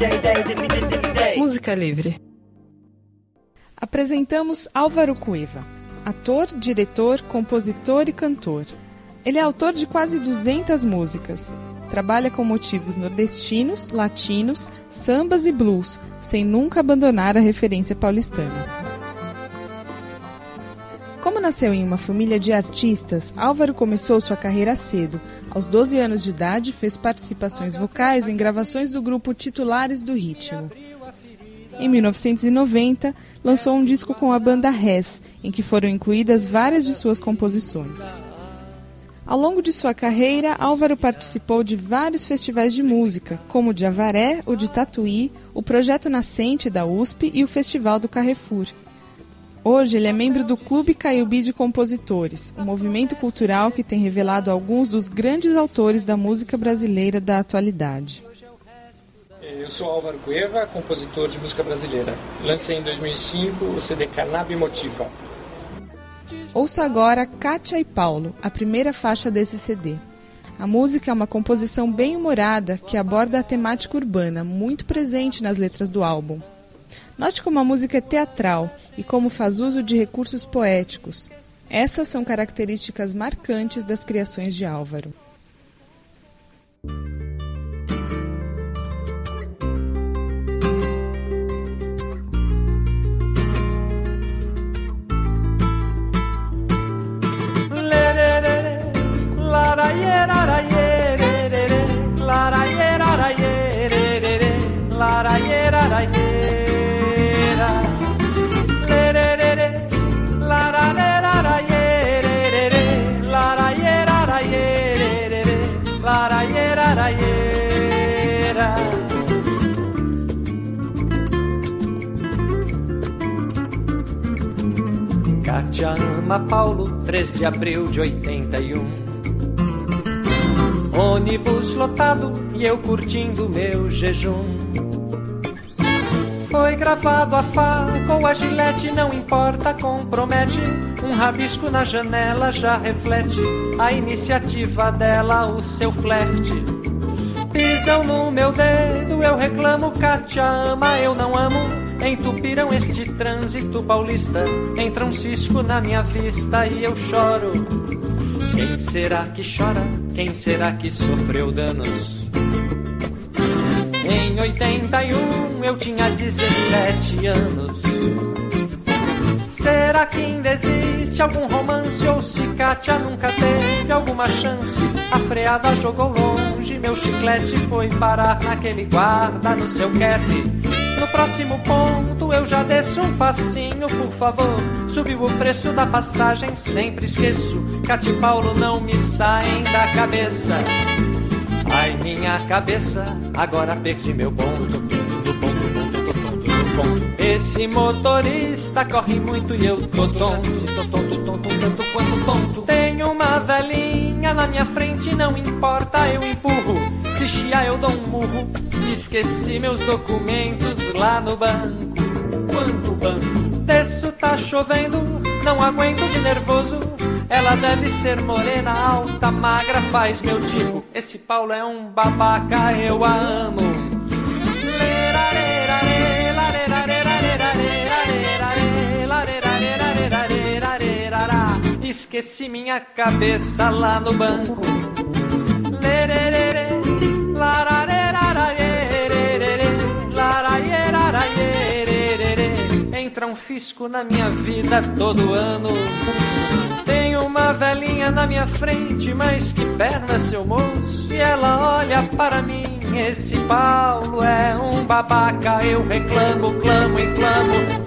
Música livre. Apresentamos Álvaro Cueva, ator, diretor, compositor e cantor. Ele é autor de quase 200 músicas. Trabalha com motivos nordestinos, latinos, sambas e blues, sem nunca abandonar a referência paulistana. Como nasceu em uma família de artistas, Álvaro começou sua carreira cedo. Aos 12 anos de idade, fez participações vocais em gravações do grupo Titulares do Ritmo. Em 1990, lançou um disco com a banda Res, em que foram incluídas várias de suas composições. Ao longo de sua carreira, Álvaro participou de vários festivais de música, como o de Avaré, o de Tatuí, o Projeto Nascente da USP e o Festival do Carrefour. Hoje ele é membro do Clube Caiubi de Compositores, um movimento cultural que tem revelado alguns dos grandes autores da música brasileira da atualidade. Eu sou Álvaro Cueva, compositor de música brasileira. Lancei em 2005 o CD Cannabis Motiva. Ouça agora Kátia e Paulo, a primeira faixa desse CD. A música é uma composição bem humorada que aborda a temática urbana, muito presente nas letras do álbum. Note como a música é teatral e como faz uso de recursos poéticos. Essas são características marcantes das criações de Álvaro. Kátia ama Paulo, 3 de abril de 81. Ônibus lotado e eu curtindo meu jejum. Foi gravado a faca ou a gilete, não importa, compromete. Um rabisco na janela já reflete a iniciativa dela, o seu flerte. Pisam no meu dedo, eu reclamo, Kátia ama, eu não amo. Entupiram este trânsito paulista, entra um cisco na minha vista e eu choro. Quem será que chora? Quem será que sofreu danos? Em 81 eu tinha 17 anos. Será que ainda existe algum romance? Ou se Kátia nunca teve alguma chance? A freada jogou longe, meu chiclete foi parar naquele guarda no seu cap. No próximo ponto eu já desço um passinho, por favor. Subiu o preço da passagem, sempre esqueço. Kátia e Paulo não me saem da cabeça. Ai, minha cabeça, agora perdi meu ponto. Esse motorista corre muito e eu tô tonto. Tanto quanto tonto. Tem uma velhinha na minha frente, não importa, eu empurro. Se chiar eu dou um murro. Esqueci meus documentos lá no banco. Quanto banco? Desço, tá chovendo, não aguento de nervoso. Ela deve ser morena, alta, magra, faz meu tipo. Esse Paulo é um babaca, eu a amo. Esqueci minha cabeça lá no banco. Entra um fisco na minha vida todo ano. Tem uma velhinha na minha frente, mas que perna, seu moço. E ela olha para mim, esse Paulo é um babaca. Eu reclamo, clamo, inflamo.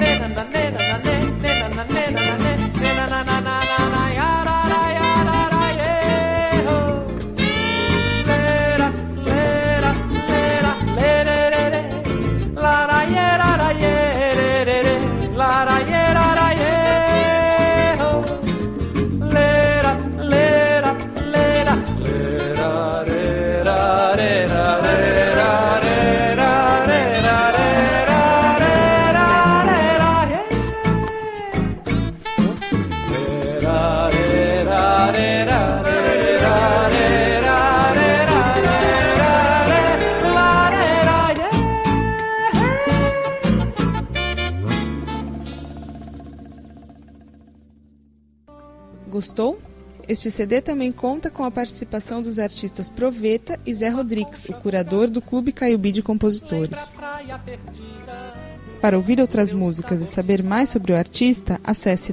Gostou? Este CD também conta com a participação dos artistas Proveta e Zé Rodrigues, o curador do Clube Caiubi de Compositores. Para ouvir outras músicas e saber mais sobre o artista, acesse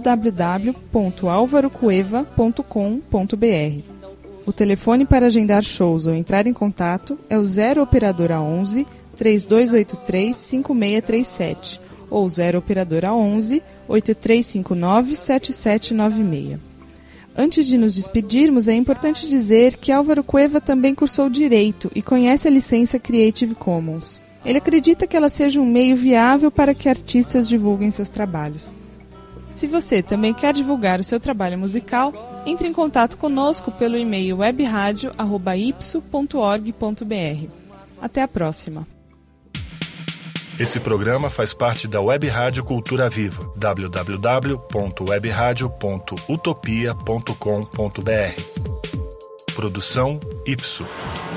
www.alvarocueva.com.br. O telefone para agendar shows ou entrar em contato é o 0 Operadora 11 3283 5637 ou 0 Operadora 11 8359 7796. Antes de nos despedirmos, é importante dizer que Álvaro Cueva também cursou Direito e conhece a licença Creative Commons. Ele acredita que ela seja um meio viável para que artistas divulguem seus trabalhos. Se você também quer divulgar o seu trabalho musical, entre em contato conosco pelo e-mail webradio@ipso.org.br. Até a próxima! Esse programa faz parte da Web Rádio Cultura Viva, www.webradio.utopia.com.br. Produção Ipso.